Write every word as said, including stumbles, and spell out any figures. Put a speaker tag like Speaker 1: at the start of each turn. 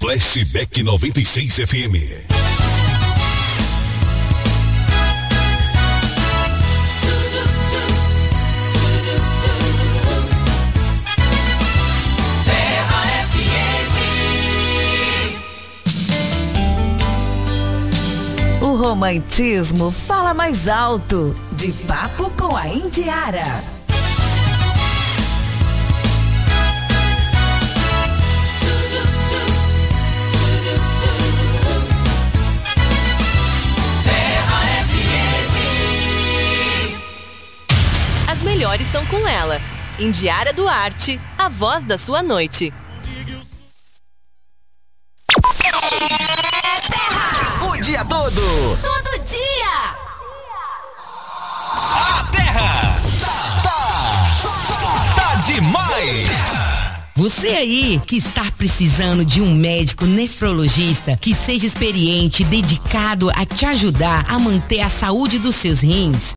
Speaker 1: Flashback noventa e seis F M.
Speaker 2: O romantismo fala mais alto. De Papo com a Indiara.
Speaker 3: As melhores são com ela. Indiara Duarte, a voz da sua noite.
Speaker 4: O dia todo.
Speaker 2: Todo dia.
Speaker 4: A Terra tá, tá, tá demais.
Speaker 5: Você aí que está precisando de um médico nefrologista que seja experiente e dedicado a te ajudar a manter a saúde dos seus rins,